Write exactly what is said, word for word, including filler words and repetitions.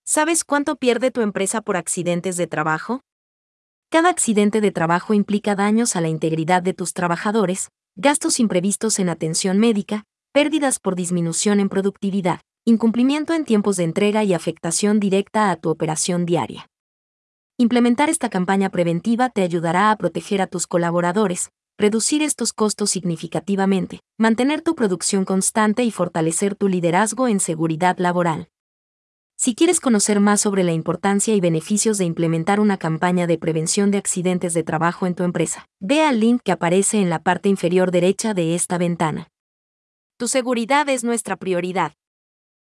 ¿Sabes cuánto pierde tu empresa por accidentes de trabajo? Cada accidente de trabajo implica daños a la integridad de tus trabajadores, gastos imprevistos en atención médica, pérdidas por disminución en productividad, incumplimiento en tiempos de entrega y afectación directa a tu operación diaria. Implementar esta campaña preventiva te ayudará a proteger a tus colaboradores, reducir estos costos significativamente, mantener tu producción constante y fortalecer tu liderazgo en seguridad laboral. Si quieres conocer más sobre la importancia y beneficios de implementar una campaña de prevención de accidentes de trabajo en tu empresa, ve al link que aparece en la parte inferior derecha de esta ventana. Tu seguridad es nuestra prioridad.